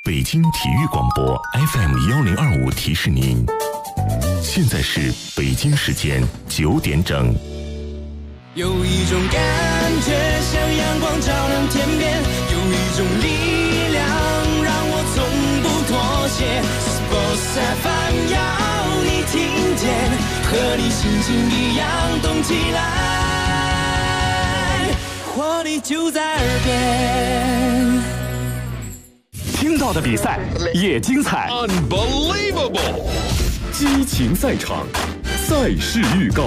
北京体育广播 FM1025提示您，现在是北京时间9点整。 有一种感觉像阳光照亮天边，有一种力量让我从不妥协。Sports FM 要你听见，和你心情一样动起来，活力就在耳边。 听到的比赛也精彩 ，Unbelievable！ 激情赛场，赛事预告。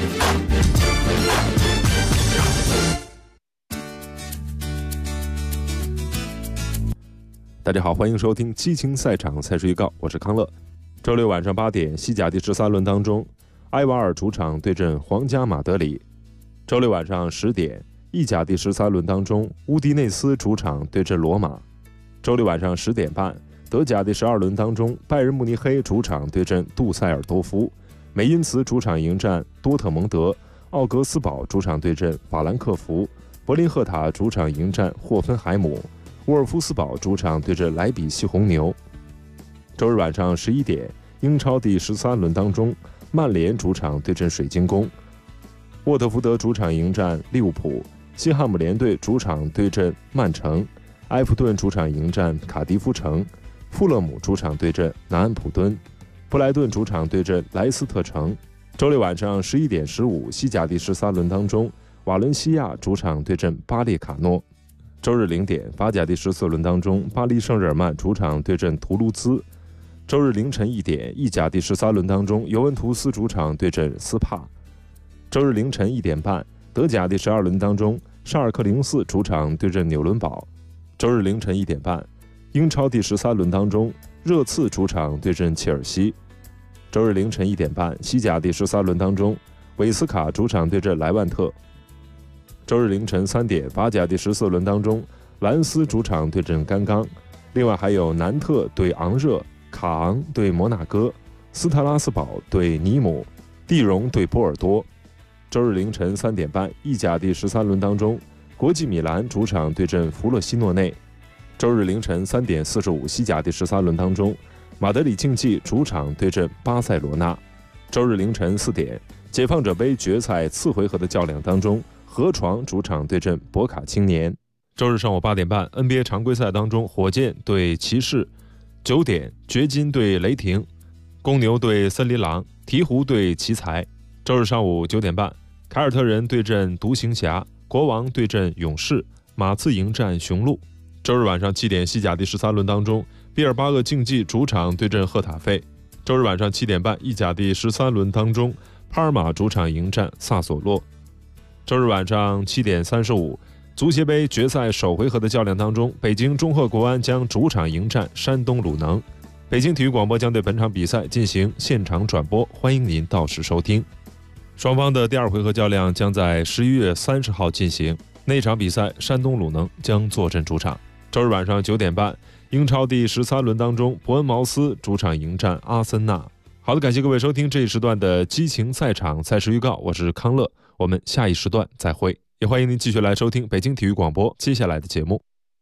大家好，欢迎收听激情赛场赛事预告，我是康乐。周六晚上8点，西甲第13轮当中，埃瓦尔主场对阵皇家马德里。周六晚上10点，意甲第13轮当中，乌迪内斯主场对阵罗马。周六晚上10点半，德甲第12轮当中，拜仁慕尼黑主场对阵杜塞尔多夫，梅因茨主场迎战多特蒙德，奥格斯堡主场对阵法兰克福，柏林赫塔主场迎战霍芬海姆，沃尔夫斯堡主场对阵莱比锡红牛。周日晚上11点，英超第13轮当中，曼联主场对阵水晶宫，沃特福德主场迎战利物浦，西汉姆联队主场对阵曼城，埃弗顿主场迎战卡迪夫城，富勒姆主场对阵南安普敦，布莱顿主场对阵莱斯特城。周六晚上11点15，西甲第13轮当中，瓦伦西亚主场对阵巴列卡诺。周日0点，法甲第14轮当中，巴黎圣日耳曼主场对阵图卢兹。周日凌晨1点，意甲第13轮当中，尤文图斯主场对阵斯帕。周日凌晨1点半，德甲第12轮当中，沙尔克04主场对阵纽伦堡。周日凌晨1点半，英超第13轮当中，热刺主场对阵切尔西。周日凌晨1点半，西甲第13轮当中，韦斯卡主场对阵莱万特。周日凌晨3点，法甲第14轮当中，兰斯主场对阵甘刚。另外还有南特对昂热，卡昂对摩纳哥，斯特拉斯堡对尼姆，蒂荣对波尔多。周日凌晨3点半，意甲第13轮当中，国际米兰主场对阵弗洛西诺内。周日凌晨3点45，西甲第13轮当中，马德里竞技主场对阵巴塞罗那。周日凌晨4点，解放者杯决赛次回合的较量当中，河床主场对阵博卡青年。周日上午8点半， NBA 常规赛当中，火箭对骑士；9点，掘金对雷霆，公牛对森林狼，鹈鹕对奇才。周日上午9点半，凯尔特人对阵独行侠，国王对阵勇士，马刺迎战雄鹿。周日晚上7点，西甲第13轮当中，毕尔巴鄂竞技主场对阵赫塔费。周日晚上7点半，意甲第13轮当中，帕尔马主场迎战萨索洛。周日晚上7点35，足协杯决赛首回合的较量当中，北京中赫国安将主场迎战山东鲁能。北京体育广播将对本场比赛进行现场转播，欢迎您到时收听。双方的第2回合较量将在11月30号进行，那场比赛山东鲁能将坐镇主场。周日晚上9点半，英超第13轮当中，伯恩茅斯主场迎战阿森纳。好的，感谢各位收听这一时段的激情赛场赛事预告，我是康乐，我们下一时段再会，也欢迎您继续来收听北京体育广播接下来的节目。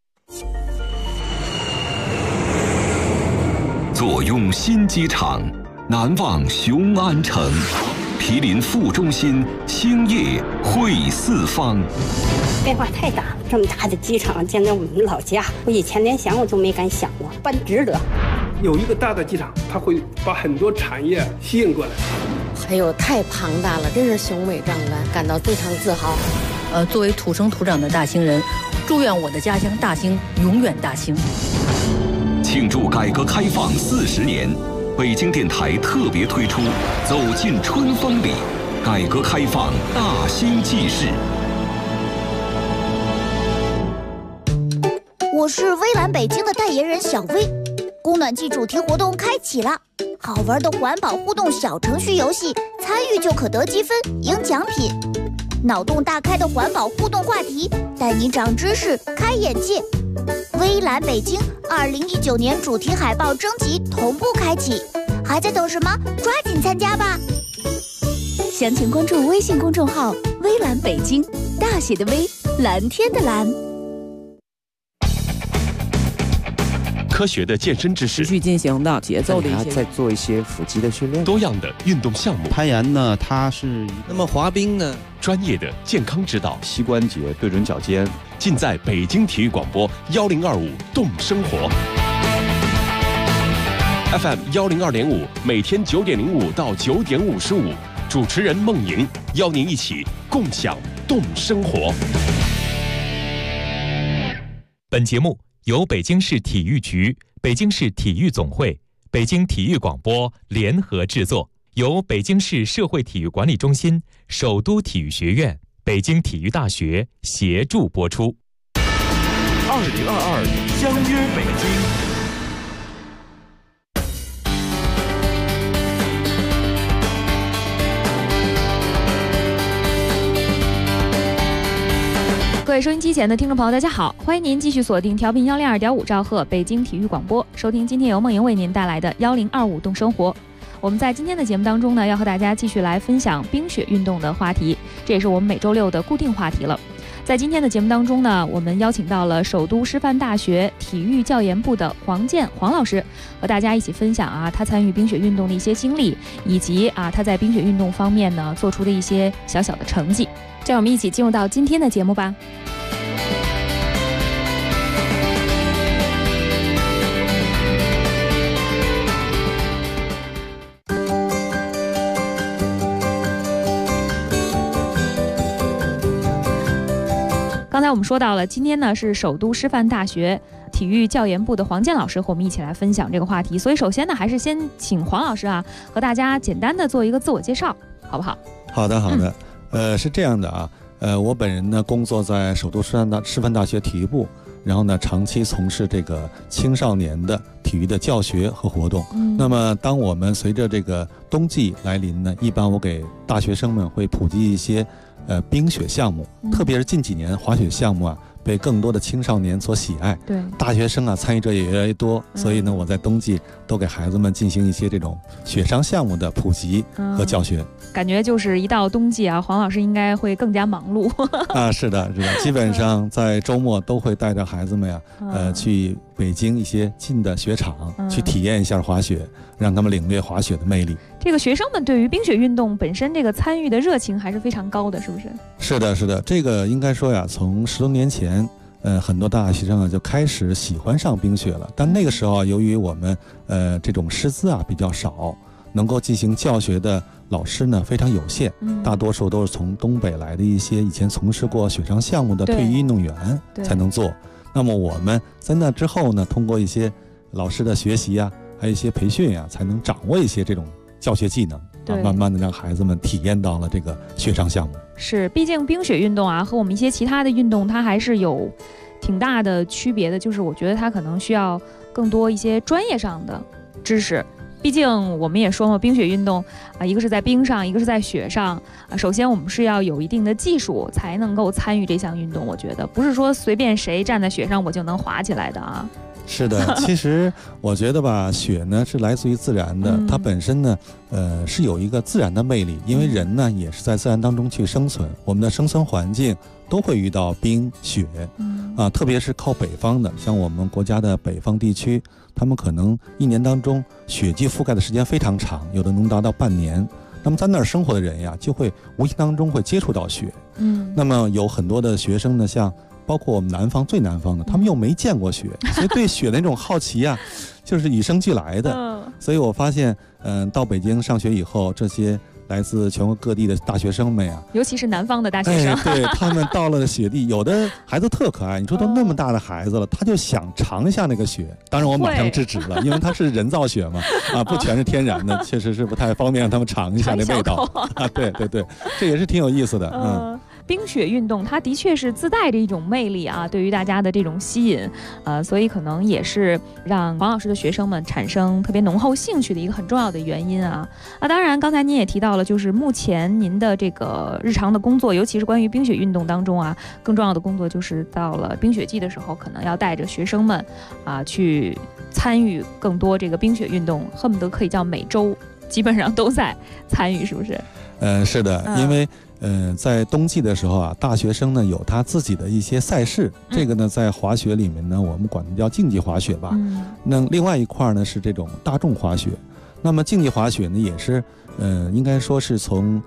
坐拥新机场，难忘雄安城，毗邻副中心，兴业汇四方。 变化太大了，这么大的机场建在我们老家，我以前连想我都没敢想过，办值得。 有一个大的机场，它会把很多产业吸引过来。 还有太庞大了，真是雄伟壮观，感到非常自豪。 作为土生土长的大兴人，祝愿我的家乡大兴永远大兴。 庆祝改革开放40年，北京电台特别推出《走进春风里》，改革开放大兴纪事。 我是微蓝北京的代言人小薇，供暖季主题活动开启了，好玩的环保互动小程序游戏，参与就可得积分赢奖品。脑洞大开的环保互动话题，带你长知识开眼界。微蓝北京2019年主题海报征集同步开启，还在等什么？抓紧参加吧！详情关注微信公众号“微蓝北京”，大写的微，蓝天的蓝。 科学的健身知识， 持续进行的节奏的一些， 再做一些腹肌的训练， 多样的运动项目。 攀岩呢，它是那么滑冰呢， 专业的健康指导， 膝关节对准脚尖， 尽在北京体育广播1025动生活。FM 102.5，每天9点05到9点55，主持人孟莹邀您一起共享动生活。 本节目由北京市体育局、北京市体育总会、北京体育广播联合制作，由北京市社会体育管理中心、首都体育学院、北京体育大学协助播出。 2022相约北京。 各位收音机前的听众朋友，大家好，欢迎您继续锁定调频102.5兆赫北京体育广播，收听今天由梦莹为您带来的1025动生活。我们在今天的节目当中呢，要和大家继续来分享冰雪运动的话题，这也是我们每周六的固定话题了。在今天的节目当中呢，我们邀请到了首都师范大学体育教研部的黄健黄老师，和大家一起分享他参与冰雪运动的一些经历，以及他在冰雪运动方面呢做出的一些小小的成绩。这样我们一起进入到今天的节目吧。刚才我们说到了，今天呢是首都师范大学体育教研部的黄健老师和我们一起来分享这个话题，所以首先呢还是先请黄老师和大家简单的做一个自我介绍，好不好？ 好的，是这样的我本人呢工作在首都师范大学体育部，然后呢长期从事这个青少年的体育的教学和活动。那么当我们随着这个冬季来临呢，一般我给大学生们会普及一些冰雪项目，特别是近几年滑雪项目被更多的青少年所喜爱， 对， 大学生参与者也越来越多，所以呢我在冬季都给孩子们进行一些这种雪上项目的普及和教学。 感觉就是一到冬季黄老师应该会更加忙碌是的，基本上在周末都会带着孩子们去北京一些近的雪场去体验一下滑雪，让他们领略滑雪的魅力。 这个学生们对于冰雪运动本身这个参与的热情还是非常高的，是不是？ 是的，这个应该说从10多年前很多大学生就开始喜欢上冰雪了，但那个时候由于我们这种师资比较少，能够进行教学的老师呢非常有限，大多数都是从东北来的一些以前从事过雪上项目的退役运动员才能做。那么我们在那之后呢，通过一些老师的学习还有一些培训才能掌握一些这种教学技能慢慢的让孩子们体验到了这个雪上项目。 是，毕竟冰雪运动和我们一些其他的运动它还是有挺大的区别的，就是我觉得它可能需要更多一些专业上的知识。毕竟我们也说嘛，冰雪运动一个是在冰上，一个是在雪上首先我们是要有一定的技术才能够参与这项运动，我觉得不是说随便谁站在雪上我就能滑起来的是的，其实我觉得雪呢是来自于自然的，它本身呢是有一个自然的魅力，因为人呢也是在自然当中去生存，我们的生存环境都会遇到冰雪特别是靠北方的，像我们国家的北方地区，他们可能一年当中雪季覆盖的时间非常长，有的能达到半年。那么在那儿生活的人就会无形当中会接触到雪。那么有很多的学生呢，像包括我们南方最南方的，他们又没见过雪，所以对雪的那种好奇就是与生俱来的。所以我发现到北京上学以后，这些来自全国各地的大学生们尤其是南方的大学生对，他们到了雪地，有的孩子特可爱，你说都那么大的孩子了，他就想尝一下那个雪。当然我马上制止了，因为它是人造雪嘛不全是天然的，确实是不太方便让他们尝一下那味道对，这也是挺有意思的冰雪运动它的确是自带着一种魅力对于大家的这种吸引所以可能也是让黄老师的学生们产生特别浓厚兴趣的一个很重要的原因当然刚才您也提到了，就是目前您的这个日常的工作，尤其是关于冰雪运动当中更重要的工作就是到了冰雪季的时候，可能要带着学生们去参与更多这个冰雪运动，恨不得可以叫每周基本上都在参与，是不是？ 是的，因为在冬季的时候啊，大学生呢有他自己的一些赛事，这个呢在滑雪里面呢，我们管它叫竞技滑雪吧。那另外一块呢是这种大众滑雪。那么竞技滑雪呢也是，应该说是从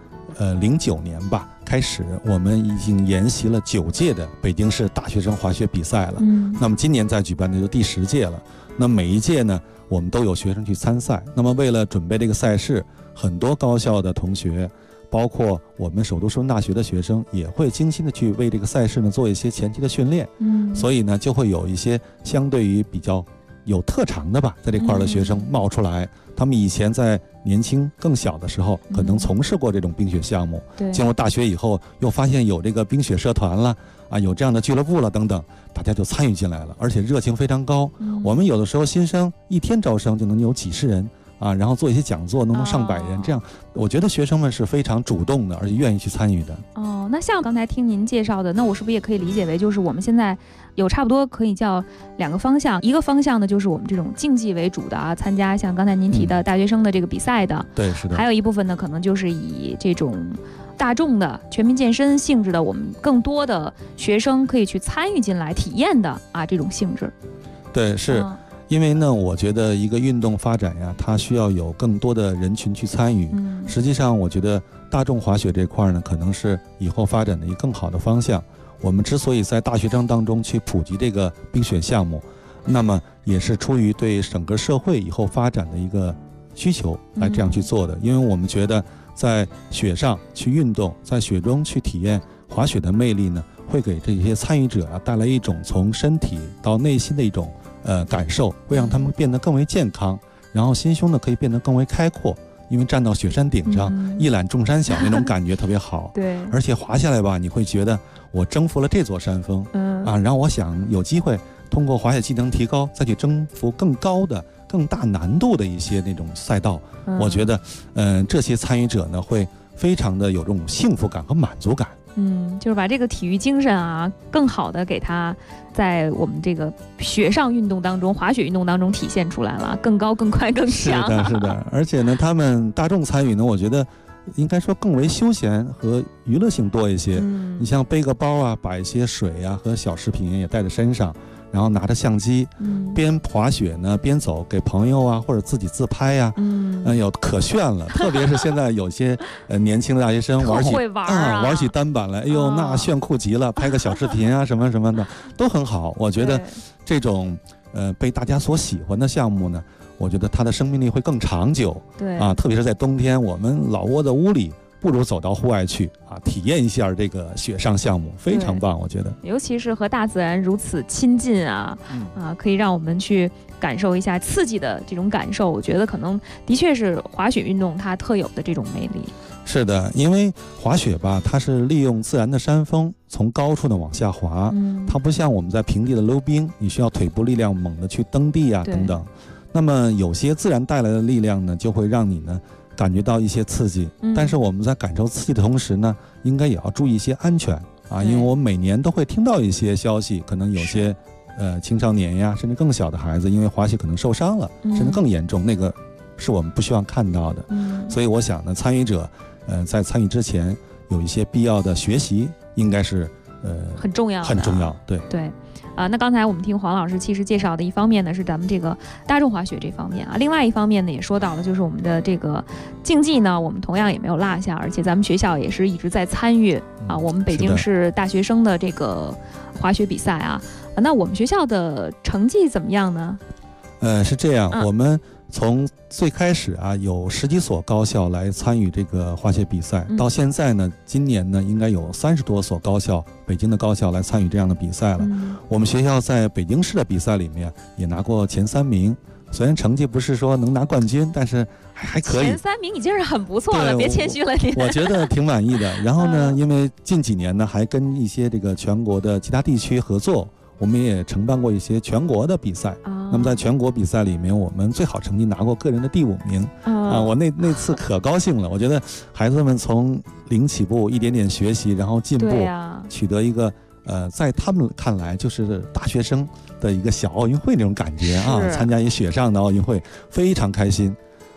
09年吧开始，我们已经沿袭了9届的北京市大学生滑雪比赛了。那么今年在举办的就第10届了。那每一届呢，我们都有学生去参赛。那么为了准备这个赛事，很多高校的同学，包括我们首都师范大学的学生，也会精心的去为这个赛事呢做一些前期的训练。所以呢，就会有一些相对于比较有特长的吧，在这块的学生冒出来。他们以前在年轻更小的时候，可能从事过这种冰雪项目，进入大学以后又发现有这个冰雪社团了啊，有这样的俱乐部了等等，大家就参与进来了，而且热情非常高。我们有的时候新生1天招生就能有几十人啊，然后做一些讲座，能上100人，这样我觉得学生们是非常主动的，而且愿意去参与的。 那像刚才听您介绍的，那我是不是也可以理解为，就是我们现在有差不多可以叫2个方向，一个方向呢就是我们这种竞技为主的啊，参加像刚才您提的大学生的这个比赛的， 对，是的。 还有一部分呢，可能就是以这种大众的全民健身性质的，我们更多的学生可以去参与进来体验的啊这种性质。 对，是。因为呢，我觉得一个运动发展呀，它需要有更多的人群去参与。实际上，我觉得大众滑雪这块呢，可能是以后发展的一个更好的方向。我们之所以在大学生当中去普及这个冰雪项目，那么也是出于对整个社会以后发展的一个需求来这样去做的。因为我们觉得在雪上去运动，在雪中去体验滑雪的魅力呢，会给这些参与者带来一种从身体到内心的一种感受，会让他们变得更为健康，然后心胸呢可以变得更为开阔，因为站到雪山顶上，一览众山小那种感觉特别好。 对， 而且滑下来吧，你会觉得我征服了这座山峰，然后我想有机会通过滑雪技能提高，再去征服更高的、更大难度的一些那种赛道。我觉得，这些参与者呢会非常的有这种幸福感和满足感。 就是把这个体育精神啊，更好的给它在我们这个雪上运动当中、滑雪运动当中体现出来了，更高、更快、更强。 是的，是的。而且呢，他们大众参与呢，我觉得应该说更为休闲和娱乐性多一些。你像背个包啊，把一些水啊和小食品也带在身上，然后拿着相机，边滑雪呢边走，给朋友啊或者自己自拍呀，有可炫了。特别是现在有些年轻的大学生玩起单板来，哎呦那炫酷极了，拍个小视频啊什么什么的都很好。我觉得这种被大家所喜欢的项目呢，我觉得它的生命力会更长久。 对特别是在冬天，我们老窝在屋里，不如走到户外去体验一下这个雪上项目，非常棒。我觉得尤其是和大自然如此亲近可以让我们去感受一下刺激的这种感受。我觉得可能的确是滑雪运动它特有的这种魅力。 是的，因为滑雪吧，它是利用自然的山峰从高处呢往下滑，它不像我们在平地的溜冰，你需要腿部力量猛地去蹬地等等。那么有些自然带来的力量呢，就会让你呢感觉到一些刺激，但是我们在感受刺激的同时呢，应该也要注意一些安全因为我们每年都会听到一些消息，可能有些青少年呀，甚至更小的孩子因为滑雪可能受伤了，甚至更严重，那个是我们不希望看到的。所以我想呢，参与者在参与之前有一些必要的学习，应该是很重要， 很重要。对。 那刚才我们听黄老师其实介绍的一方面呢是咱们这个大众滑雪这方面另外一方面呢也说到了，就是我们的这个竞技呢，我们同样也没有落下，而且咱们学校也是一直在参与我们北京市大学生的这个滑雪比赛那我们学校的成绩怎么样呢？ 是这样，我们从最开始有10几所高校来参与这个滑雪比赛，到现在呢，今年呢应该有30多所高校，北京的高校来参与这样的比赛了。我们学校在北京市的比赛里面也拿过前3名，虽然成绩不是说能拿冠军，但是还可以。前 3名已经是很不错了，别谦虚了你。 我觉得挺满意的。然后呢，因为近几年呢还跟一些这个全国的其他地区合作，我们也承办过一些全国的比赛。那么在全国比赛里面，我们最好成绩拿过个人的第5名我那次可高兴了。我觉得孩子们从零起步，一点点学习，然后进步，取得一个在他们看来就是大学生的一个小奥运会那种感觉参加一雪上的奥运会，非常开心。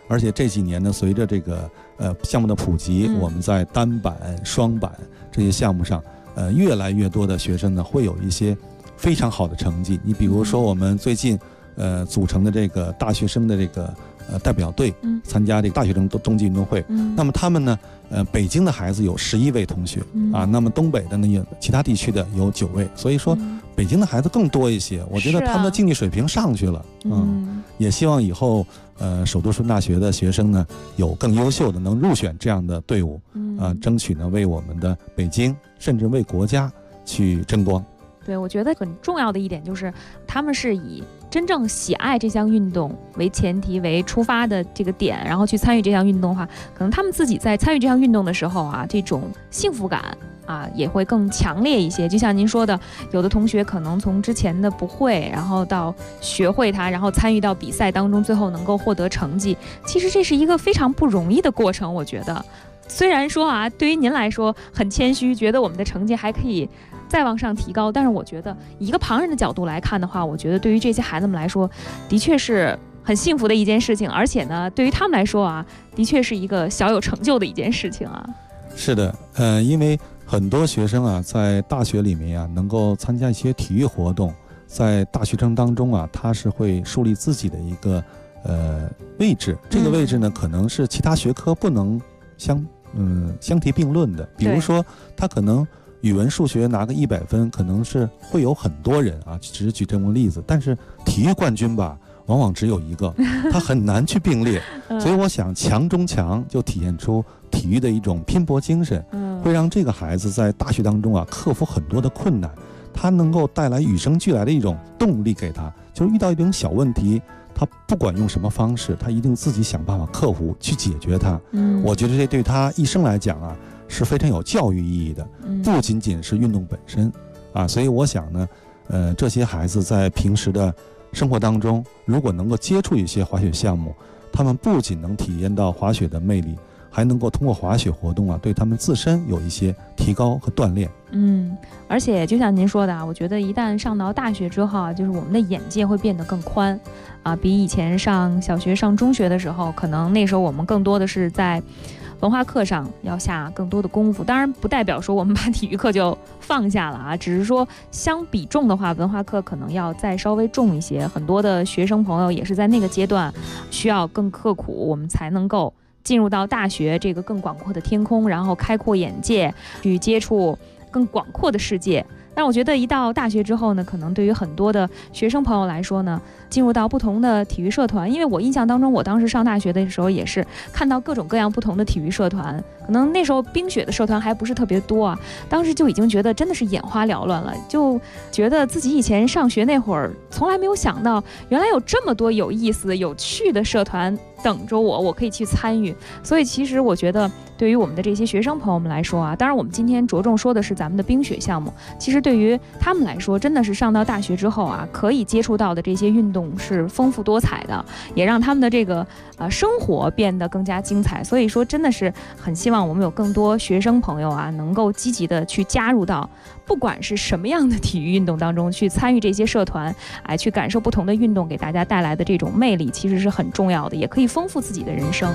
而且这几年呢，随着这个项目的普及，我们在单板、双板这些项目上，越来越多的学生呢会有一些非常好的成绩。你比如说我们最近组成的这个大学生的这个代表队，参加这个大学生冬季运动会，那么他们呢，北京的孩子有11位同学啊，那么东北的呢，有其他地区的有9位，所以说北京的孩子更多一些。我觉得他们的竞技水平上去了，也希望以后首都师范大学的学生呢，有更优秀的能入选这样的队伍，争取呢为我们的北京甚至为国家去争光。 对，我觉得很重要的一点就是，他们是以真正喜爱这项运动为前提为出发的这个点，然后去参与这项运动的话，可能他们自己在参与这项运动的时候啊，这种幸福感啊也会更强烈一些。就像您说的，有的同学可能从之前的不会，然后到学会它，然后参与到比赛当中，最后能够获得成绩，其实这是一个非常不容易的过程。我觉得，虽然说啊，对于您来说很谦虚，觉得我们的成绩还可以再往上提高，但是我觉得以一个旁人的角度来看的话，我觉得对于这些孩子们来说，的确是很幸福的一件事情，而且呢，对于他们来说啊，的确是一个小有成就的一件事情啊。 是的，因为很多学生啊，在大学里面啊，能够参加一些体育活动，在大学生当中啊，他是会树立自己的一个位置，这个位置呢，可能是其他学科不能相提并论的。比如说，他可能语文、数学拿个100分，可能是会有很多人啊，只是举这么个例子。但是体育冠军吧，往往只有一个，他很难去并列。所以我想，强中强就体现出体育的一种拼搏精神，会让这个孩子在大学当中啊，克服很多的困难，他能够带来与生俱来的一种动力给他，就是遇到一种小问题，他不管用什么方式，他一定自己想办法克服去解决它。我觉得这对他一生来讲啊，是非常有教育意义的，不仅仅是运动本身啊。所以我想呢，这些孩子在平时的生活当中，如果能够接触一些滑雪项目，他们不仅能体验到滑雪的魅力，还能够通过滑雪活动啊，对他们自身有一些提高和锻炼。 而且就像您说的啊，我觉得一旦上到大学之后啊，就是我们的眼界会变得更宽啊，比以前上小学、上中学的时候，可能那时候我们更多的是在文化课上要下更多的功夫。当然不代表说我们把体育课就放下了啊，只是说相比重的话，文化课可能要再稍微重一些。很多的学生朋友也是在那个阶段需要更刻苦，我们才能够进入到大学这个更广阔的天空，然后开阔眼界，去接触更广阔的世界。但我觉得一到大学之后呢，可能对于很多的学生朋友来说呢，进入到不同的体育社团，因为我印象当中，我当时上大学的时候也是看到各种各样不同的体育社团，可能那时候冰雪的社团还不是特别多啊，当时就已经觉得真的是眼花缭乱了，就觉得自己以前上学那会儿从来没有想到，原来有这么多有意思、有趣的社团等着我可以去参与。所以其实我觉得对于我们的这些学生朋友们来说啊，当然我们今天着重说的是咱们的冰雪项目，其实对于他们来说，真的是上到大学之后啊，可以接触到的这些运动是丰富多彩的，也让他们的这个生活变得更加精彩。所以说真的是很希望我们有更多学生朋友啊，能够积极的去加入到不管是什么样的体育运动当中，去参与这些社团，去感受不同的运动给大家带来的这种魅力，其实是很重要的，也可以丰富自己的人生。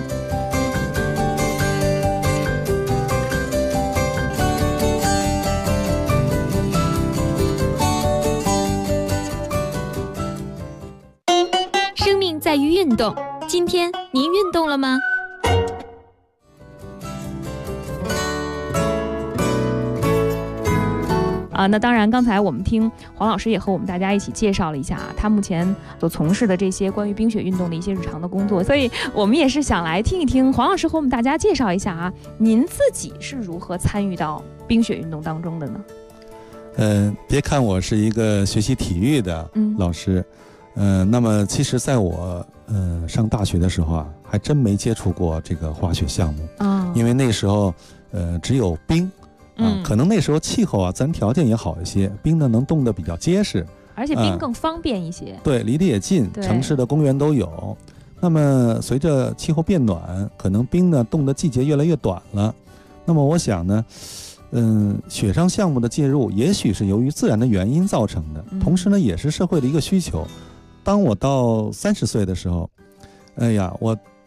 生命在于运动，今天您运动了吗？ 那当然刚才我们听黄老师也和我们大家一起介绍了一下他目前所从事的这些关于冰雪运动的一些日常的工作，所以我们也是想来听一听黄老师和我们大家介绍一下啊，您自己是如何参与到冰雪运动当中的呢？ 别看我是一个学习体育的老师，那么其实在我上大学的时候啊，还真没接触过这个滑雪项目因为那时候只有冰可能那时候气候啊自然条件也好一些，冰呢能冻得比较结实， 而且冰更方便一些， 对，离得也近，城市的公园都有。那么随着气候变暖，可能冰呢冻的季节越来越短了。那么我想呢雪上项目的介入也许是由于自然的原因造成的，同时呢也是社会的一个需求。当我到30岁的时候，哎呀，我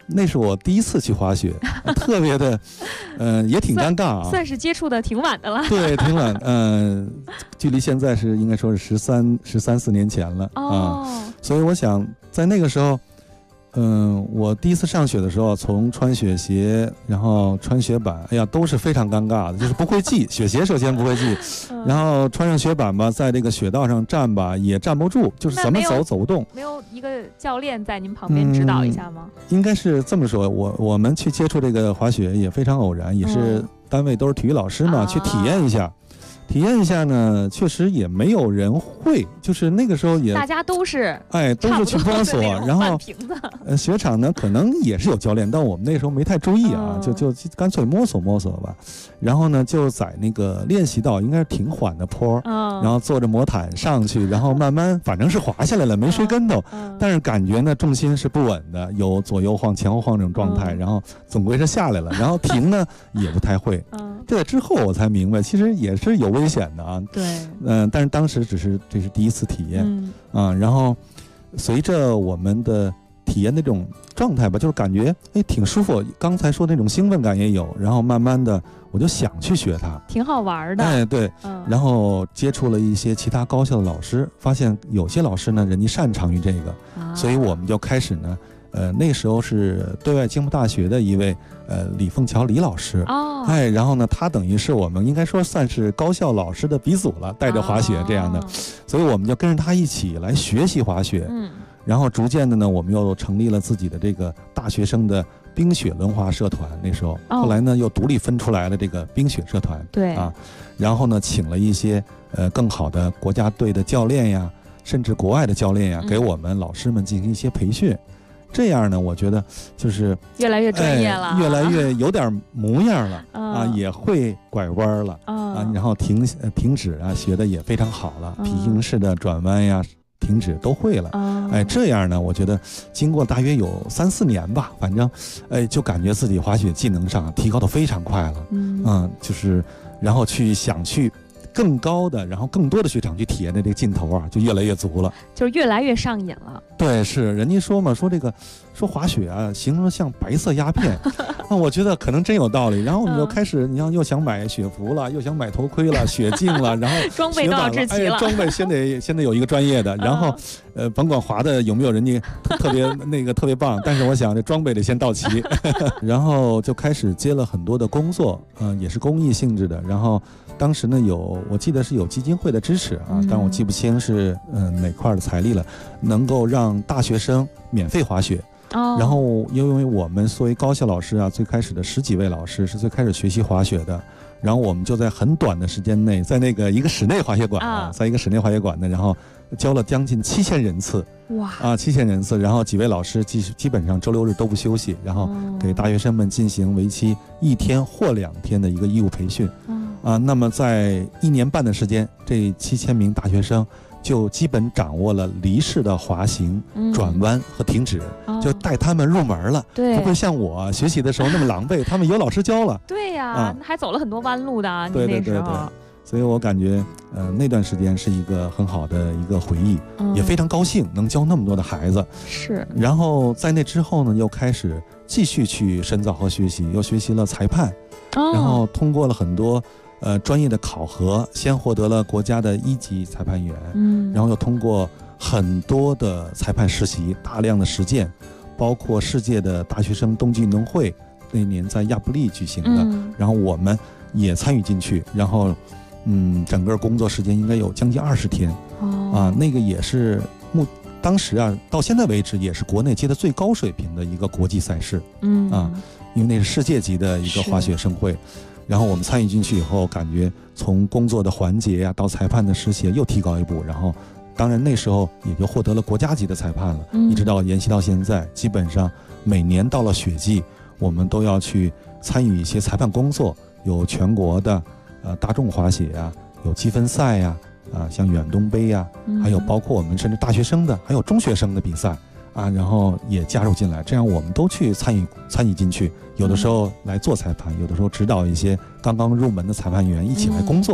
那是我第一次去滑雪，特别的，也挺尴尬啊。 算是接触的挺晚的了。 对，挺晚，距离现在是应该说是13、14年前了啊。所以我想在那个时候，我第一次上雪的时候，从穿雪鞋，然后穿雪板，哎呀，都是非常尴尬的，就是不会系雪鞋，首先不会系，然后穿上雪板吧，在这个雪道上站吧，也站不住，就是怎么走不动。 没有一个教练在您旁边指导一下吗？ 应该是这么说，我们去接触这个滑雪也非常偶然，也是单位都是体育老师嘛，去体验一下。体验一下呢，确实也没有人会，就是那个时候也大家都是都是去摸索，然后雪场呢可能也是有教练，但我们那时候没太注意啊，就干脆摸索吧。然后呢就在那个练习道，应该是挺缓的坡，然后坐着魔毯上去，然后慢慢反正是滑下来了，没摔跟头，但是感觉呢重心是不稳的，有左右晃前后晃这种状态，然后总归是下来了，然后停呢也不太会。这之后我才明白，其实也是有危险的啊。 对， 但是当时这是第一次体验，然后随着我们的体验那种状态吧，就是感觉挺舒服。刚才说那种兴奋感也有，然后慢慢的我就想去学它， 挺好玩的。 对，然后接触了一些其他高校的老师，发现有些老师呢，人家擅长于这个，所以我们就开始呢。那时候是对外经贸大学的一位李凤桥李老师然后呢他等于是我们应该说算是高校老师的鼻祖了，带着滑雪这样的，所以我们就跟着他一起来学习滑雪，然后逐渐的呢我们又成立了自己的这个大学生的冰雪轮滑社团，那时候后来呢又独立分出来了这个冰雪社团， 对然后呢请了一些更好的国家队的教练呀，甚至国外的教练呀，给我们老师们进行一些培训。这样呢，我觉得就是越来越专业了， 越来越有点模样了也会拐弯了然后停止学的也非常好了，平行式的转弯呀、停止都会了这样呢，我觉得经过大约有3、4年吧，反正就感觉自己滑雪技能上提高的非常快了，就是然后想去更高的，然后更多的雪场去体验的这个劲头就越来越足了， 就是越来越上瘾了。 对，是人家说嘛，说这个滑雪形容像白色鸦片我觉得可能真有道理。然后我们就开始，你看又想买雪服了，又想买头盔了、雪镜了，然后装备都要置齐了。 装备先得有一个专业的，然后甭管滑的有没有人家特别棒，但是我想这装备得先到齐然后就开始接了很多的工作，也是公益性质的。然后当时呢我记得是有基金会的支持但我记不清是哪块的财力了，能够让大学生免费滑雪。然后因为我们作为高校老师最开始的10几位老师是最开始学习滑雪的，然后我们就在很短的时间内，在那个一个室内滑雪馆在一个室内滑雪馆呢，然后教了将近7000人次，7000人次，然后几位老师基本上周6日都不休息，然后给大学生们进行为期1天或2天的一个义务培训，那么在1年半的时间，这7000名大学生就基本掌握了离式的滑行、转弯和停止，就带他们入门了。 对， 不会像我学习的时候那么狼狈，他们有老师教了。 对呀，还走了很多弯路的。 对，所以我感觉，那段时间是一个很好的一个回忆，也非常高兴能教那么多的孩子。 是。 然后在那之后呢，又开始继续去深造和学习，又学习了裁判，然后通过了很多。专业的考核，先获得了国家的1级裁判员，然后又通过很多的裁判实习，大量的实践，包括世界的大学生冬季运动会那年在亚布力举行的，然后我们也参与进去，然后整个工作时间应该有将近20天，那个也是当时到现在为止也是国内接的最高水平的一个国际赛事，因为那是世界级的一个滑雪盛会。然后我们参与进去以后，感觉从工作的环节到裁判的实习又提高一步，然后当然那时候也就获得了国家级的裁判了，一直到延续到现在，基本上每年到了雪季，我们都要去参与一些裁判工作，有全国的大众滑雪有积分赛像远东杯还有包括我们甚至大学生的，还有中学生的比赛然后也加入进来，这样我们都去参与进去，有的时候来做裁判，有的时候指导一些刚刚入门的裁判员一起来工作，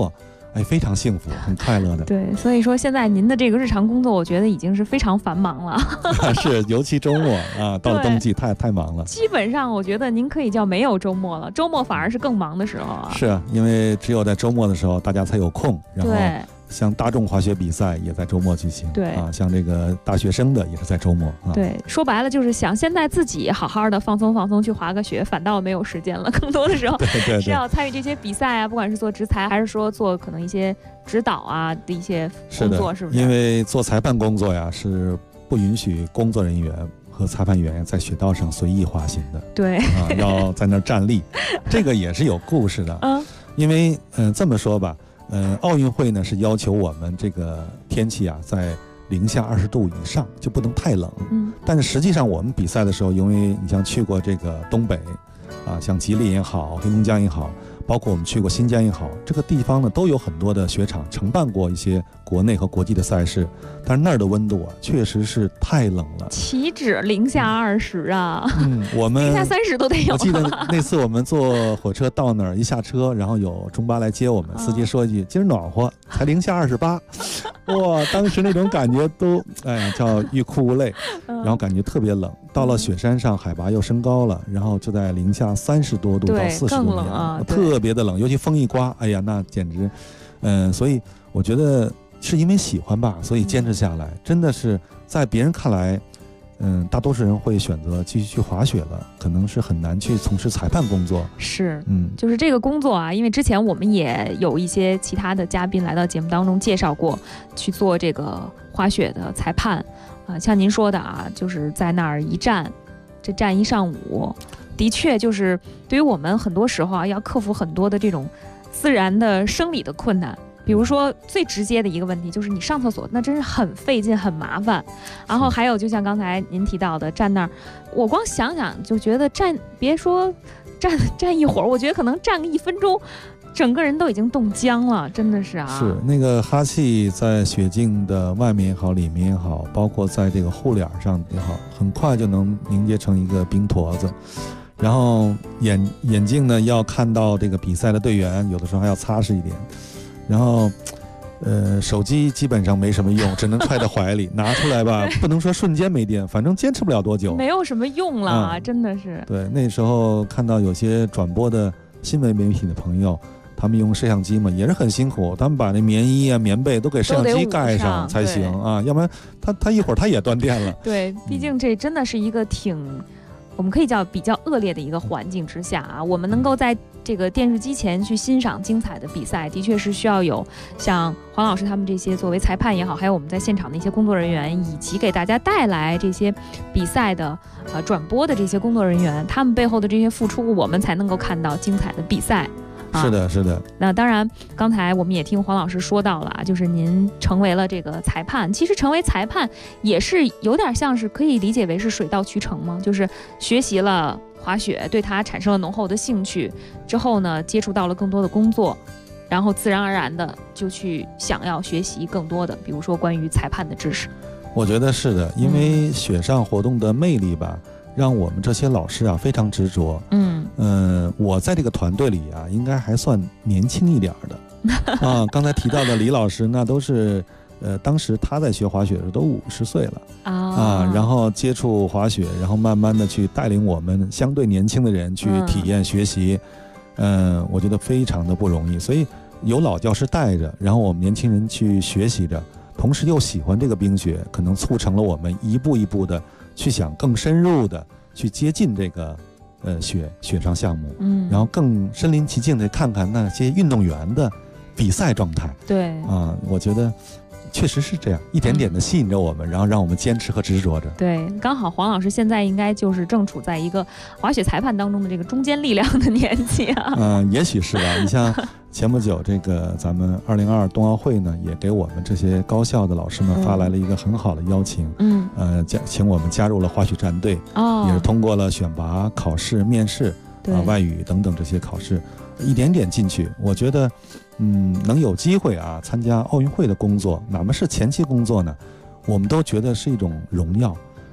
非常幸福，很快乐的。 对，所以说现在您的这个日常工作，我觉得已经是非常繁忙了。 是，尤其周末啊，到了冬季太忙了。 基本上我觉得您可以叫没有周末了，周末反而是更忙的时候啊。 是啊，因为只有在周末的时候，大家才有空，然后像大众滑雪比赛也在周末举行， 对啊，像这个大学生的也是在周末啊。 对，说白了就是想现在自己好好的放松去滑个雪，反倒没有时间了，更多的时候是要参与这些比赛啊，不管是做执裁还是说做可能一些指导啊的一些工作，是不是？ 因为做裁判工作呀，是不允许工作人员和裁判员在雪道上随意滑行的。 对啊，要在那儿站立，这个也是有故事的。因为这么说吧。奥运会呢是要求我们这个天气啊在零下20度以上，就不能太冷。但是实际上我们比赛的时候，因为你像去过这个东北啊，像吉林也好，黑龙江也好，包括我们去过新疆也好，这个地方呢都有很多的雪场承办过一些国内和国际的赛事，但是那儿的温度啊确实是太冷了， 岂止零下20啊， 我们零下30都得有。 我记得那次我们坐火车到那儿，一下车，然后有中巴来接我们，司机说一句：“今儿暖和，才零下28。”哇，当时那种感觉都叫欲哭无泪，然后感觉特别冷。到了雪山上，海拔又升高了，然后就在零下30多度到40度那样，特别的冷，尤其风一刮，哎呀，那简直，所以我觉得是因为喜欢吧，所以坚持下来，真的是在别人看来，大多数人会选择继续去滑雪了，可能是很难去从事裁判工作。 是，就是这个工作啊，因为之前我们也有一些其他的嘉宾来到节目当中介绍过，去做这个滑雪的裁判。像您说的啊，就是在那儿一站，这站一上午，的确就是对于我们很多时候啊，要克服很多的这种自然的生理的困难。比如说最直接的一个问题就是你上厕所，那真是很费劲很麻烦。然后还有就像刚才您提到的，站那儿，我光想想就觉得别说站一会儿，我觉得可能站个1分钟。整个人都已经冻僵了，真的是啊！ 是那个哈气在雪镜的外面也好，里面也好，包括在这个护脸上也好，很快就能凝结成一个冰坨子。然后眼镜呢，要看到这个比赛的队员，有的时候还要擦拭一点。然后，手机基本上没什么用，只能揣在怀里，拿出来吧，不能说瞬间没电，反正坚持不了多久， 没有什么用了，真的是。 对，那时候看到有些转播的新闻媒体的朋友。他们用摄像机嘛，也是很辛苦。他们把那棉衣啊、棉被都给摄像机盖上才行啊，要不然他一会儿他也断电了。 对，毕竟这真的是一个我们可以叫比较恶劣的一个环境之下啊，我们能够在这个电视机前去欣赏精彩的比赛，的确是需要有像黄老师他们这些作为裁判也好，还有我们在现场的一些工作人员，以及给大家带来这些比赛的转播的这些工作人员，他们背后的这些付出，我们才能够看到精彩的比赛。 是的，是的。 那当然，刚才我们也听黄老师说到了，就是您成为了这个裁判。其实成为裁判也是有点像是可以理解为是水到渠成吗？就是学习了滑雪，对它产生了浓厚的兴趣之后呢，接触到了更多的工作，然后自然而然的就去想要学习更多的，比如说关于裁判的知识。 我觉得是的，因为雪上活动的魅力吧。让我们这些老师啊非常执着。我在这个团队里啊，应该还算年轻一点的啊。刚才提到的李老师，那都是当时他在学滑雪的时候都50岁了啊，然后接触滑雪，然后慢慢的去带领我们相对年轻的人去体验学习。我觉得非常的不容易，所以有老教师带着，然后我们年轻人去学习着，同时又喜欢这个冰雪，可能促成了我们一步一步的去想更深入的去接近这个雪上项目，然后更身临其境的看看那些运动员的比赛状态。 对啊，我觉得确实是这样，一点点的吸引着我们，然后让我们坚持和执着着。 对，刚好黄老师现在应该就是正处在一个滑雪裁判当中的这个中坚力量的年纪啊。 也许是吧。你像前不久这个咱们2022冬奥会呢，也给我们这些高校的老师们发来了一个很好的邀请，请我们加入了滑雪战队，也是通过了选拔、考试、面试外语等等这些考试，一点点进去。我觉得能有机会啊参加奥运会的工作，哪怕是前期工作呢，我们都觉得是一种荣耀。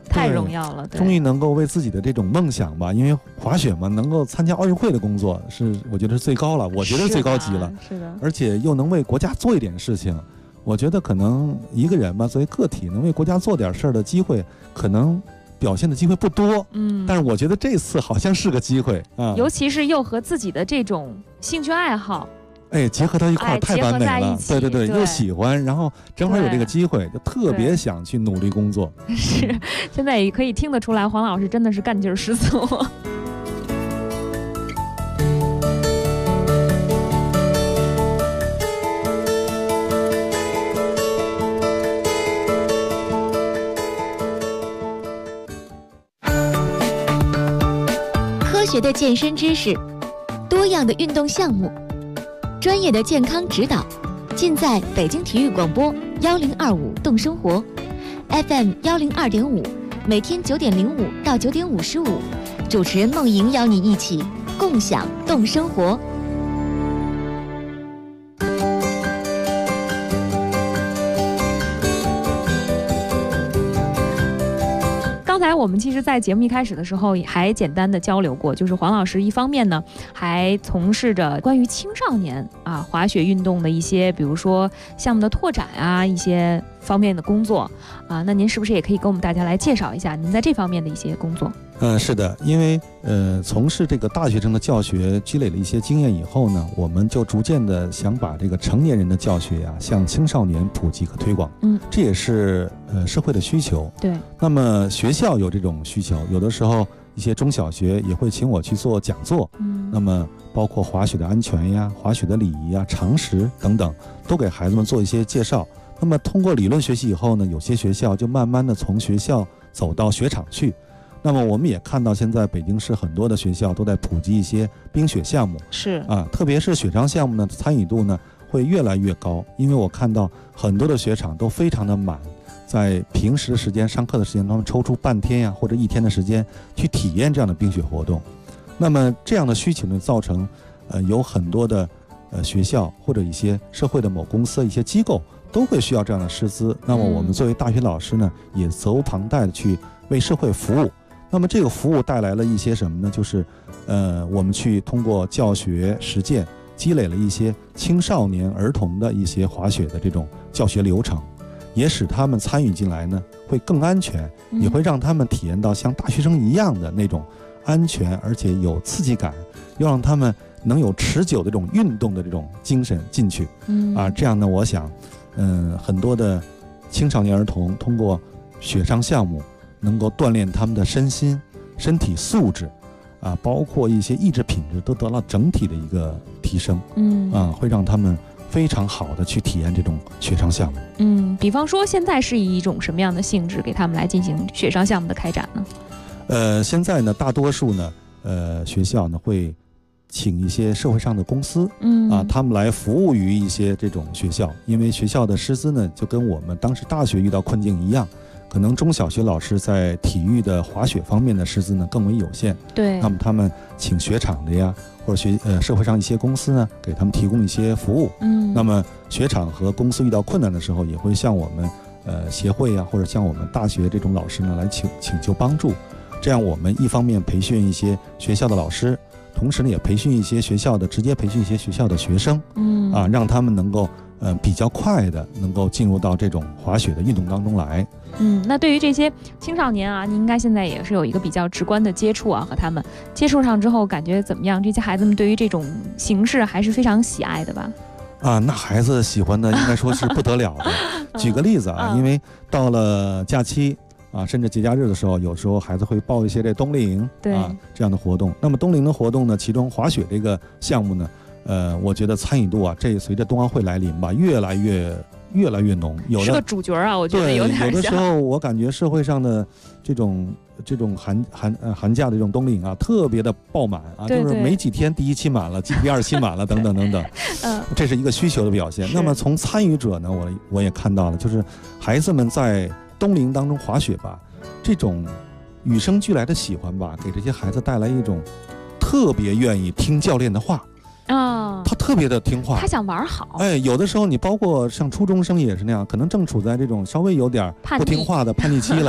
太荣耀了， 终于能够为自己的这种梦想吧，因为滑雪嘛，能够参加奥运会的工作是我觉得是最高了，我觉得是最高级了， 是的， 而且又能为国家做一点事情，我觉得可能一个人吧，作为个体能为国家做点事儿的机会，可能表现的机会不多，但是我觉得这次好像是个机会啊， 尤其是又和自己的这种兴趣爱好。 结合到一块太完美了，对，又喜欢，然后正好有这个机会，就特别想去努力工作。 是，现在也可以听得出来，黄老师真的是干劲儿十足。 科学的健身知识，多样的运动项目，专业的健康指导，尽在北京体育广播1025动生活 FM 102.5，每天9点05到9点55，主持人梦莹邀你一起共享动生活。 刚才我们其实在节目一开始的时候还简单的交流过，就是黄老师一方面呢还从事着关于青少年滑雪运动的一些比如说项目的拓展一些方面的工作那您是不是也可以跟我们大家来介绍一下您在这方面的一些工作？ 是的，因为从事这个大学生的教学积累了一些经验以后呢，我们就逐渐的想把这个成年人的教学向青少年普及和推广。这也是社会的需求。 对。 那么学校有这种需求，有的时候一些中小学也会请我去做讲座。那么包括滑雪的安全呀、滑雪的礼仪呀、常识等等，都给孩子们做一些介绍。那么通过理论学习以后呢，有些学校就慢慢的从学校走到雪场去。那么我们也看到现在北京市很多的学校都在普及一些冰雪项目， 是特别是雪上项目呢，参与度呢会越来越高，因为我看到很多的雪场都非常的满，在平时的时间、上课的时间，他们抽出半天或者一天的时间去体验这样的冰雪活动。那么这样的需求呢，造成有很多的学校或者一些社会的某公司、一些机构都会需要这样的师资。那么我们作为大学老师呢，也责无旁贷的去为社会服务。那么这个服务带来了一些什么呢？就是我们去通过教学实践积累了一些青少年儿童的一些滑雪的这种教学流程，也使他们参与进来呢会更安全，也会让他们体验到像大学生一样的那种安全而且有刺激感，又让他们能有持久的这种运动的这种精神进去。这样呢，我想很多的青少年儿童通过雪上项目能够锻炼他们的身心、身体素质，包括一些意志品质都得到整体的一个提升，会让他们非常好的去体验这种雪上项目。 比方说现在是以一种什么样的性质给他们来进行雪上项目的开展呢？ 现在呢，大多数呢，学校呢会请一些社会上的公司，他们来服务于一些这种学校，因为学校的师资呢，就跟我们当时大学遇到困境一样。可能中小学老师在体育的滑雪方面的师资呢更为有限， 对， 那么他们请雪场的呀，或者社会上一些公司呢，给他们提供一些服务。那么雪场和公司遇到困难的时候，也会向我们协会呀，或者向我们大学这种老师呢来请求帮助。这样我们一方面培训一些学校的老师，同时呢也培训一些学校的直接培训一些学校的学生，让他们能够比较快的能够进入到这种滑雪的运动当中来。 那对于这些青少年您应该现在也是有一个比较直观的接触和他们接触上之后感觉怎么样？这些孩子们对于这种形式还是非常喜爱的吧？ 那孩子喜欢的应该说是不得了的。举个例子因为到了假期甚至节假日的时候，有时候孩子会报一些这冬令营这样的活动。那么冬令营的活动呢，其中滑雪这个项目呢，我觉得参与度这随着冬奥会来临吧，越来越浓，有的是个主角我觉得有点像。 有的时候我感觉社会上的这种寒假的这种冬令营特别的爆满就是没几天第一期满了，第二期满了，等等等等。这是一个需求的表现。那么从参与者呢，我也看到了，就是孩子们在冬令营当中滑雪吧，这种与生俱来的喜欢吧，给这些孩子带来一种特别愿意听教练的话。他特别的听话， 他想玩好。 有的时候你包括像初中生也是那样，可能正处在这种稍微有点不听话的叛逆期了，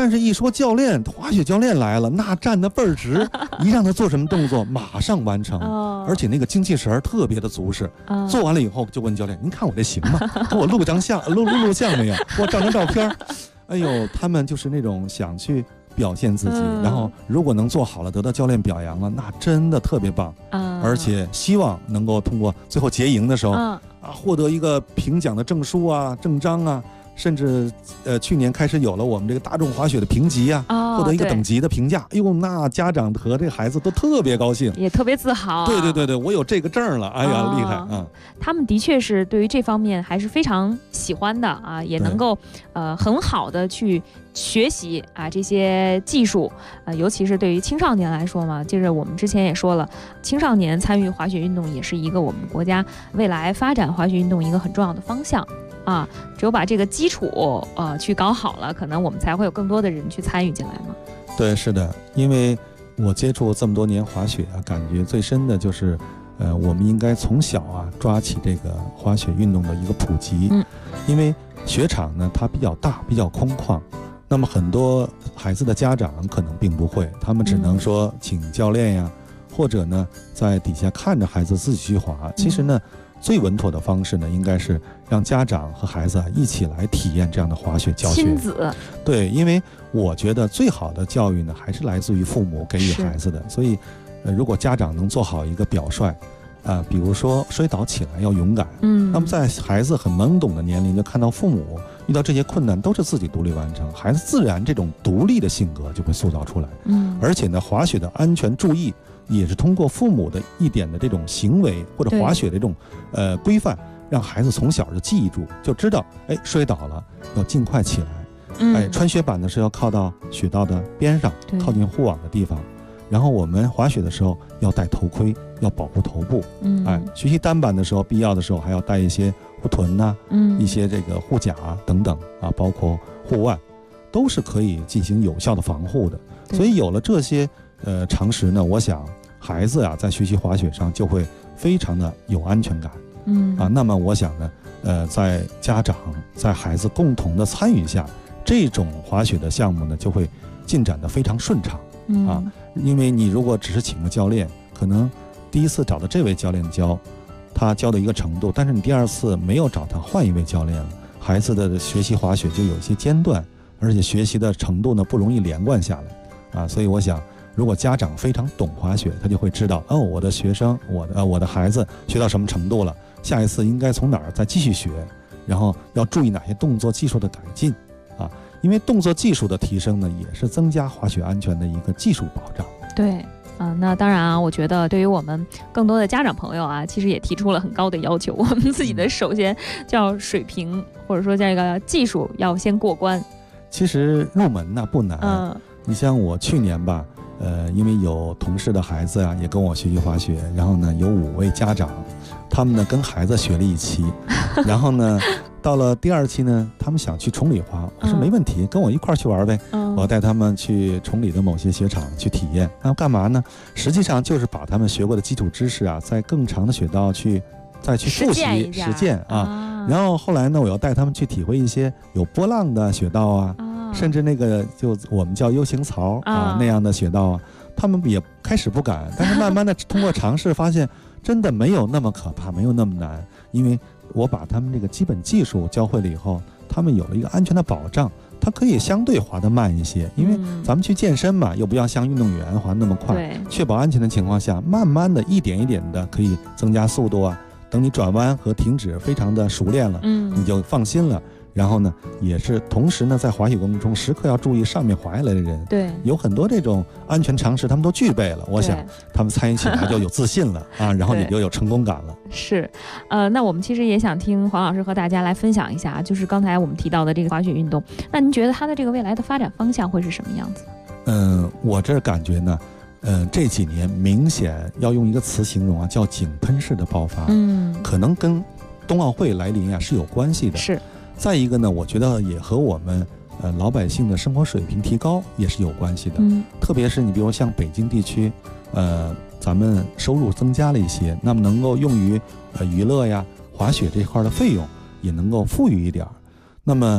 但是一说教练，滑雪教练来了，那站得倍儿直，一让他做什么动作马上完成，而且那个精气神特别的足实。做完了以后就问教练：“您看我这行吗？给我录张相，录像没有？给我照张照片。”哎呦，他们就是那种想去表现自己，然后如果能做好了，得到教练表扬了，那真的特别棒。而且希望能够通过最后结营的时候获得一个评奖的证书啊、证章啊。甚至去年开始有了我们这个大众滑雪的评级啊，获得一个等级的评价。哎呦，那家长和这个孩子都特别高兴， 也特别自豪。 对，我有这个证了，哎呀，厉害啊！ 他们的确是对于这方面还是非常喜欢的啊，也能够很好的去学习啊这些技术，尤其是对于青少年来说嘛，就是我们之前也说了，青少年参与滑雪运动也是一个我们国家未来发展滑雪运动一个很重要的方向。啊，只有把这个基础去搞好了，可能我们才会有更多的人去参与进来嘛。 对，是的，因为我接触这么多年滑雪啊，感觉最深的就是，我们应该从小抓起这个滑雪运动的一个普及。因为雪场呢它比较大，比较空旷，那么很多孩子的家长可能并不会，他们只能说请教练呀，或者呢在底下看着孩子自己去滑。其实呢。最稳妥的方式呢，应该是让家长和孩子一起来体验这样的滑雪教学。 亲子。 对，因为我觉得最好的教育呢，还是来自于父母给予孩子的。所以，如果家长能做好一个表率，比如说摔倒起来要勇敢。那么在孩子很懵懂的年龄，就看到父母遇到这些困难都是自己独立完成，孩子自然这种独立的性格就会塑造出来。而且呢，滑雪的安全注意。也是通过父母的一点的这种行为或者滑雪的这种规范，让孩子从小就记住，就知道，摔倒了要尽快起来，穿雪板的时候要靠到雪道的边上，靠近护网的地方。然后我们滑雪的时候要戴头盔，要保护头部。学习单板的时候，必要的时候还要带一些护臀呐，一些这个护甲等等啊，包括护腕，都是可以进行有效的防护的。所以有了这些常识呢，我想孩子在学习滑雪上就会非常的有安全感。那么我想呢，在家长在孩子共同的参与下，这种滑雪的项目呢就会进展得非常顺畅。因为你如果只是请个教练，可能第一次找到这位教练教，他教的一个程度，但是你第二次没有找他，换一位教练了，孩子的学习滑雪就有一些间断，而且学习的程度呢不容易连贯下来。所以我想，如果家长非常懂滑雪，他就会知道，我的学生，我的孩子学到什么程度了，下一次应该从哪儿再继续学，然后要注意哪些动作技术的改进因为动作技术的提升呢，也是增加滑雪安全的一个技术保障。 对。那当然我觉得对于我们更多的家长朋友其实也提出了很高的要求，我们自己的首先叫水平，或者说这个技术要先过关。 其实入门呢不难。你像我去年吧，因为有同事的孩子也跟我学习滑雪，然后呢有5位家长，他们呢跟孩子学了1期，然后呢到了第2期呢，他们想去崇礼滑，我说没问题，跟我一块儿去玩呗。我带他们去崇礼的某些雪场去体验。那干嘛呢？实际上就是把他们学过的基础知识在更长的雪道再去复习实践然后后来呢，我要带他们去体会一些有波浪的雪道甚至那个就我们叫 U 型槽那样的雪道他们也开始不敢，但是慢慢的通过尝试发现，真的没有那么可怕，没有那么难。因为我把他们这个基本技术教会了以后，他们有了一个安全的保障，他可以相对滑得慢一些。因为咱们去健身嘛，又不要像运动员滑那么快，确保安全的情况下，慢慢的一点一点的可以增加速度等你转弯和停止非常的熟练了，你就放心了。然后呢，也是同时呢，在滑雪过程中时刻要注意上面滑下来的人，有很多这种安全常识他们都具备了。我想他们参与起来就有自信了然后也就有成功感了。 是，那我们其实也想听黄老师和大家来分享一下，就是刚才我们提到的这个滑雪运动，那您觉得它的这个未来的发展方向会是什么样子？ 我这感觉呢，这几年明显要用一个词形容叫井喷式的爆发，可能跟冬奥会来临是有关系的。是。再一个呢，我觉得也和我们老百姓的生活水平提高也是有关系的。特别是你比如像北京地区，咱们收入增加了一些，那么能够用于娱乐呀、滑雪这块的费用也能够富裕一点。那么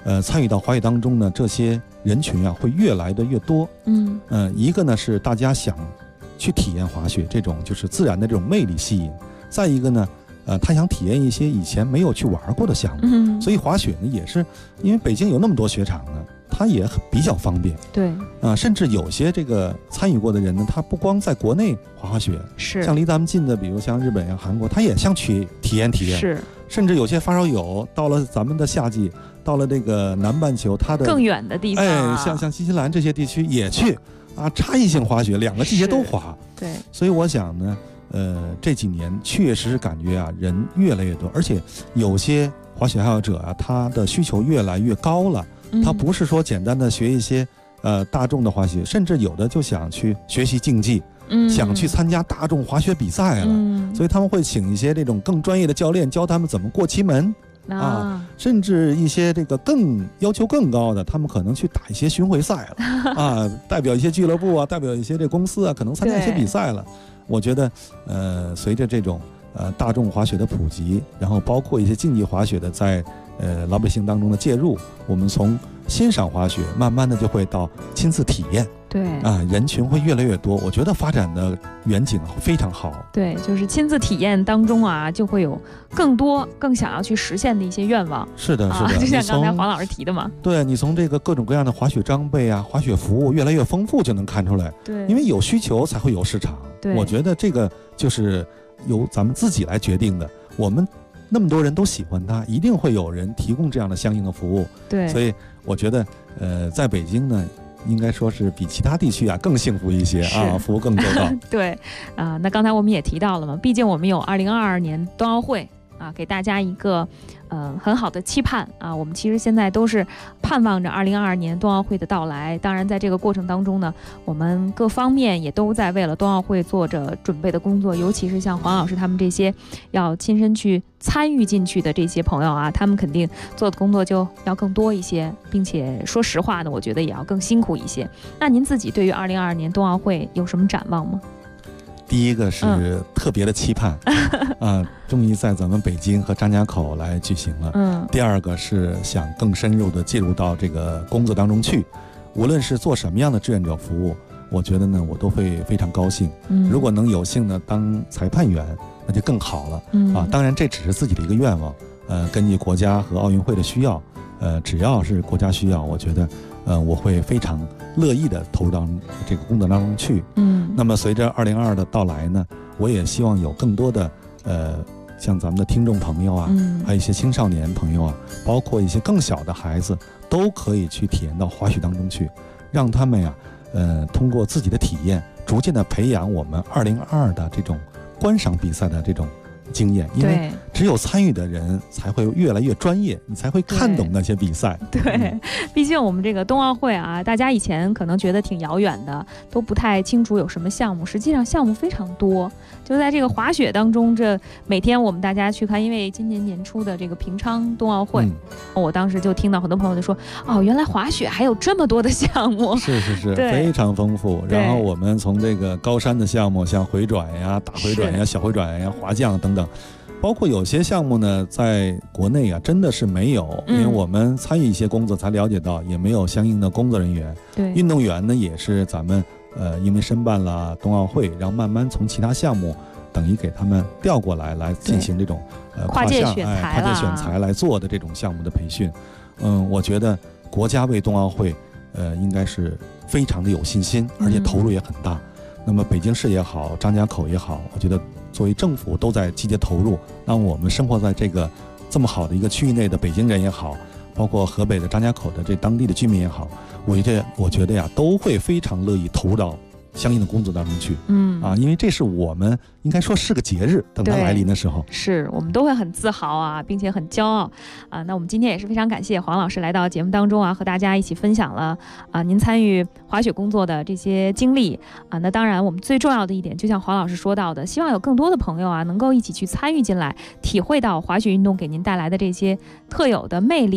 参与到滑雪当中呢，这些人群啊会越来的越多。一个呢是大家想去体验滑雪这种就是自然的这种魅力吸引，再一个呢，他想体验一些以前没有去玩过的项目。所以滑雪呢也是因为北京有那么多雪场呢，它也比较方便。 对， 甚至有些这个参与过的人呢，他不光在国内滑雪， 是像离咱们近的，比如像日本呀、韩国，他也想去体验。 是， 甚至有些发烧友到了咱们的夏季，到了这个南半球，他的更远的地方， 像新西兰这些地区也去差异性滑雪，2个季节都滑。 对，所以我想呢，这几年确实感觉人越来越多，而且有些滑雪爱好者他的需求越来越高了。他不是说简单的学一些大众的滑雪，甚至有的就想去学习竞技，想去参加大众滑雪比赛了。所以他们会请一些这种更专业的教练教他们怎么过旗门甚至一些这个更要求更高的，他们可能去打一些巡回赛了代表一些俱乐部代表一些这公司可能参加一些比赛了。我觉得随着这种大众滑雪的普及，然后包括一些竞技滑雪的在老百姓当中的介入，我们从欣赏滑雪慢慢的就会到亲自体验。 对人群会越来越多，我觉得发展的远景非常好。 对，就是亲自体验当中就会有更多更想要去实现的一些愿望。 是的，是的， 就像刚才黄老师提的嘛。 对，你从这个各种各样的滑雪装备滑雪服务越来越丰富就能看出来。 对， 因为有需求才会有市场。 对， 我觉得这个就是由咱们自己来决定的。我们那么多人都喜欢它，一定会有人提供这样的相应的服务。 对， 所以我觉得在北京呢，应该说是比其他地区更幸福一些服务更周到。 对那刚才我们也提到了嘛，毕竟我们有2022年冬奥会给大家一个很好的期盼我们其实现在都是盼望着2022年冬奥会的到来。当然在这个过程当中呢，我们各方面也都在为了冬奥会做着准备的工作，尤其是像黄老师他们这些要亲身去参与进去的这些朋友他们肯定做的工作就要更多一些，并且说实话呢，我觉得也要更辛苦一些。那您自己对于2022年冬奥会有什么展望吗？ 第一个是特别的期盼终于在咱们北京和张家口来举行了。第二个是想更深入的介入到这个工作当中去，无论是做什么样的志愿者服务，我觉得呢我都会非常高兴。如果能有幸呢当裁判员，那就更好了当然这只是自己的一个愿望，根据国家和奥运会的需要，只要是国家需要，我觉得我会非常乐意的投入到这个工作当中去。那么随着2022的到来呢，我也希望有更多的像咱们的听众朋友还有一些青少年朋友包括一些更小的孩子，都可以去体验到滑雪当中去，让他们通过自己的体验，逐渐的培养我们2022的这种观赏比赛的这种经验，因为只有参与的人才会越来越专业，你才会看懂那些比赛。 对，毕竟我们这个冬奥会大家以前可能觉得挺遥远的，都不太清楚有什么项目，实际上项目非常多。就在这个滑雪当中，这每天我们大家去看，因为今年年初的这个平昌冬奥会，我当时就听到很多朋友就说原来滑雪还有这么多的项目。 是非常丰富。然后我们从这个高山的项目，像回转大回转小回转滑降等等，包括有些项目呢在国内真的是没有，因为我们参与一些工作才了解到也没有相应的工作人员。 对， 运动员呢也是咱们因为申办了冬奥会，然后慢慢从其他项目等于给他们调过来进行这种跨界选材来做的这种项目的培训。我觉得国家为冬奥会应该是非常的有信心，而且投入也很大。那么北京市也好，张家口也好，我觉得作为政府都在积极投入。那我们生活在这么好的一个区域内的北京人也好，包括河北的张家口的这当地的居民也好，我觉得都会非常乐意投入到相应的工作当中去。因为这是我们应该说是个节日，等它来临的时候， 是我们都会很自豪并且很骄傲那我们今天也是非常感谢黄老师来到节目当中和大家一起分享了您参与滑雪工作的这些经历那当然我们最重要的一点，就像黄老师说到的，希望有更多的朋友能够一起去参与进来，体会到滑雪运动给您带来的这些特有的魅力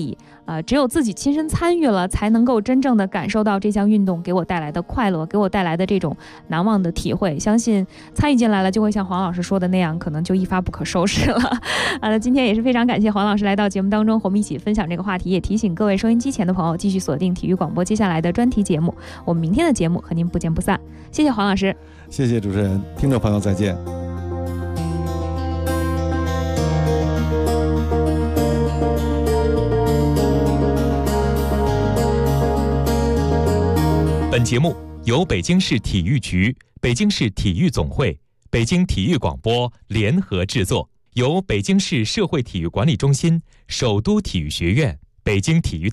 只有自己亲身参与了，才能够真正的感受到这项运动给我带来的快乐，给我带来的这种难忘的体会。相信参与进来了，就会像黄老师说的那样，可能就一发不可收拾了。今天也是非常感谢黄老师来到节目当中，和我们一起分享这个话题，也提醒各位收音机前的朋友继续锁定体育广播接下来的专题节目。我们明天的节目和您不见不散。谢谢黄老师。 谢谢主持人，听众朋友再见。 本节目由北京市体育局、北京市体育总会、北京体育广播联合制作，由北京市社会体育管理中心、首都体育学院、北京体育